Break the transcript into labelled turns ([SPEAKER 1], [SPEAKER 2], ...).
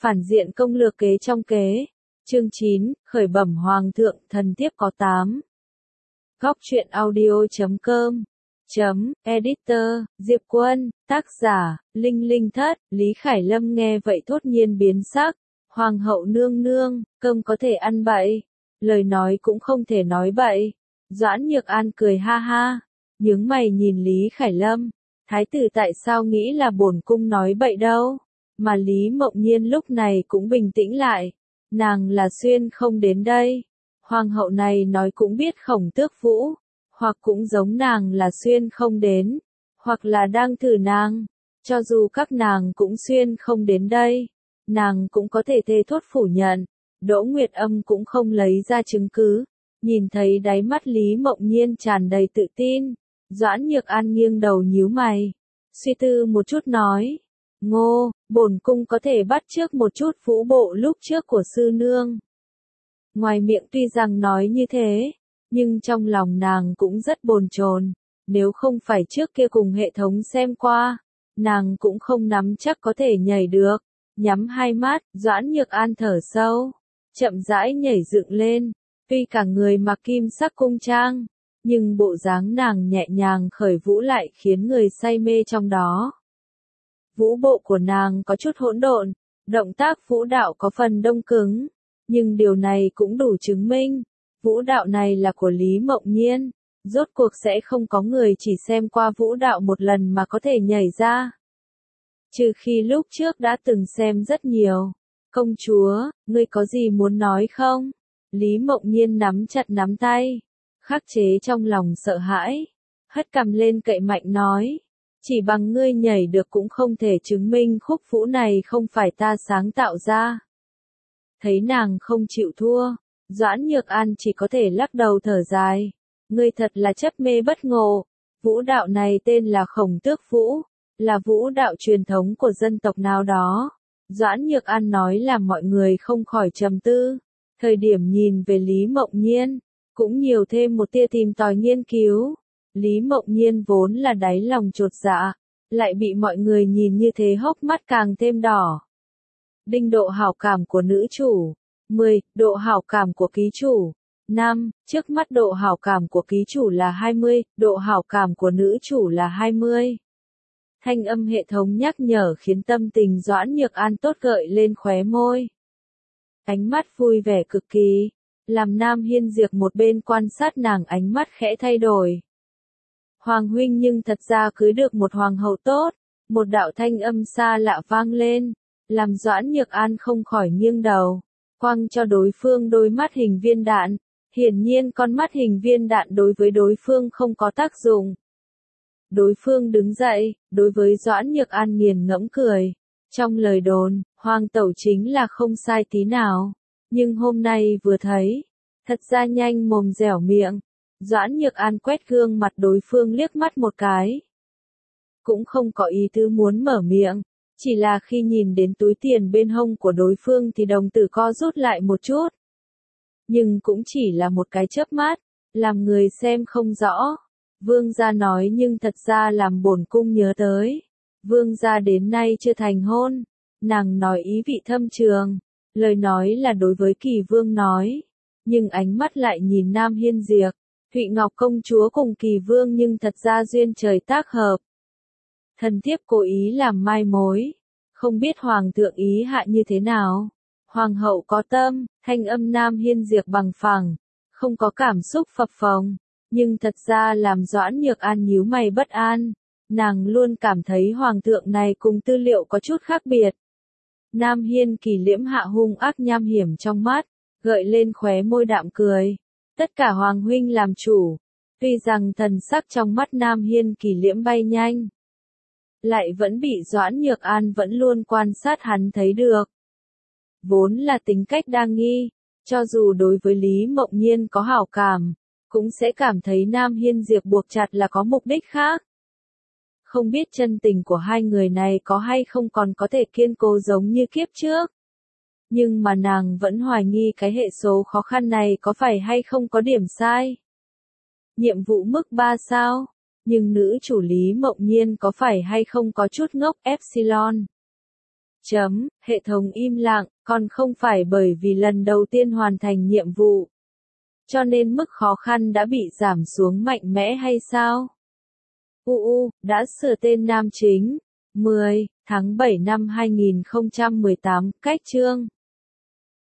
[SPEAKER 1] Phản diện công lược kế trong kế. Chương 9, khởi bẩm Hoàng thượng, thần thiếp có 8. Góc truyện audio.com Editor, Diệp Quân, tác giả, Linh Linh Thất, Lý Khải Lâm nghe vậy thốt nhiên biến sắc. Hoàng hậu nương nương, cơm có thể ăn bậy, lời nói cũng không thể nói bậy. Doãn Nhược An cười ha ha, nhướng mày nhìn Lý Khải Lâm. Thái tử tại sao nghĩ là bổn cung nói bậy đâu? Mà Lý Mộng Nhiên lúc này cũng bình tĩnh lại. Nàng là xuyên không đến đây. Hoàng hậu này nói cũng biết Khổng Tước Vũ, hoặc cũng giống nàng là xuyên không đến, hoặc là đang thử nàng. Cho dù các nàng cũng xuyên không đến đây, nàng cũng có thể thề thốt phủ nhận. Đỗ Nguyệt Âm cũng không lấy ra chứng cứ. Nhìn thấy đáy mắt Lý Mộng Nhiên tràn đầy tự tin, Doãn Nhược An nghiêng đầu nhíu mày, suy tư một chút nói: Ngô, bổn cung có thể bắt chước một chút vũ bộ lúc trước của sư nương. Ngoài miệng tuy rằng nói như thế, nhưng trong lòng nàng cũng rất bồn chồn. Nếu không phải trước kia cùng hệ thống xem qua, nàng cũng không nắm chắc có thể nhảy được. Nhắm hai mắt, Doãn Nhược An thở sâu, chậm rãi nhảy dựng lên. Tuy cả người mặc kim sắc cung trang, nhưng bộ dáng nàng nhẹ nhàng khởi vũ lại khiến người say mê trong đó. Vũ bộ của nàng có chút hỗn độn, động tác vũ đạo có phần đông cứng, nhưng điều này cũng đủ chứng minh, vũ đạo này là của Lý Mộng Nhiên. Rốt cuộc sẽ không có người chỉ xem qua vũ đạo một lần mà có thể nhảy ra. Trừ khi lúc trước đã từng xem rất nhiều. Công chúa, ngươi có gì muốn nói không? Lý Mộng Nhiên nắm chặt nắm tay, khắc chế trong lòng sợ hãi, hất cằm lên cậy mạnh nói: Chỉ bằng ngươi nhảy được cũng không thể chứng minh khúc vũ này không phải ta sáng tạo ra. Thấy nàng không chịu thua, Doãn Nhược An chỉ có thể lắc đầu thở dài. Ngươi thật là chấp mê bất ngộ. Vũ đạo này tên là Khổng Tước Vũ, là vũ đạo truyền thống của dân tộc nào đó. Doãn Nhược An nói làm mọi người không khỏi trầm tư. Thời điểm nhìn về Lý Mộng Nhiên, cũng nhiều thêm một tia tìm tòi nghiên cứu. Lý Mộng Nhiên vốn là đáy lòng chột dạ, lại bị mọi người nhìn như thế hốc mắt càng thêm đỏ. Đinh độ hảo cảm của nữ chủ. 10. Độ hảo cảm của ký chủ. 5. Trước mắt độ hảo cảm của ký chủ là 20, độ hảo cảm của nữ chủ là 20. Thanh âm hệ thống nhắc nhở khiến tâm tình Doãn Nhược An tốt gợi lên khóe môi. Ánh mắt vui vẻ cực kỳ, làm Nam Hiên Diệp một bên quan sát nàng ánh mắt khẽ thay đổi. Hoàng huynh nhưng thật ra cưới được một hoàng hậu tốt. Một đạo thanh âm xa lạ vang lên, làm Doãn Nhược An không khỏi nghiêng đầu, quăng cho đối phương đôi mắt hình viên đạn. Hiển nhiên con mắt hình viên đạn đối với đối phương không có tác dụng. Đối phương đứng dậy, đối với Doãn Nhược An nghiền ngẫm cười. Trong lời đồn, Hoàng tẩu chính là không sai tí nào. Nhưng hôm nay vừa thấy, thật ra nhanh mồm dẻo miệng. Doãn Nhược An quét gương mặt đối phương liếc mắt một cái. Cũng không có ý tứ muốn mở miệng. Chỉ là khi nhìn đến túi tiền bên hông của đối phương thì đồng tử co rút lại một chút. Nhưng cũng chỉ là một cái chớp mắt, làm người xem không rõ. Vương gia nói nhưng thật ra làm bổn cung nhớ tới. Vương gia đến nay chưa thành hôn. Nàng nói ý vị thâm trường. Lời nói là đối với Kỳ Vương nói. Nhưng ánh mắt lại nhìn Nam Hiên Diệp. Thụy Ngọc công chúa cùng Kỳ Vương nhưng thật ra duyên trời tác hợp. Thần thiếp cố ý làm mai mối. Không biết Hoàng thượng ý hạ như thế nào. Hoàng hậu có tâm, thanh âm Nam Hiên Diệp bằng phẳng, không có cảm xúc phập phồng, nhưng thật ra làm Doãn Nhược An nhíu mày bất an. Nàng luôn cảm thấy Hoàng thượng này cùng tư liệu có chút khác biệt. Nam Hiên Kỳ liễm hạ hung ác nham hiểm trong mắt, gợi lên khóe môi đạm cười. Tất cả Hoàng huynh làm chủ. Tuy rằng thần sắc trong mắt Nam Hiên Kỳ liễm bay nhanh, lại vẫn bị Doãn Nhược An vẫn luôn quan sát hắn thấy được. Vốn là tính cách đa nghi, cho dù đối với Lý Mộng Nhiên có hảo cảm, cũng sẽ cảm thấy Nam Hiên Diệp buộc chặt là có mục đích khác. Không biết chân tình của hai người này có hay không còn có thể kiên cố giống như kiếp trước. Nhưng mà nàng vẫn hoài nghi cái hệ số khó khăn này có phải hay không có điểm sai. Nhiệm vụ mức 3 sao, nhưng nữ chủ Lý Mộng Nhiên có phải hay không có chút ngốc epsilon. Hệ thống im lặng, còn không phải bởi vì lần đầu tiên hoàn thành nhiệm vụ, cho nên mức khó khăn đã bị giảm xuống mạnh mẽ hay sao? Đã sửa tên nam chính. 10 tháng 7 năm 2018, cách chương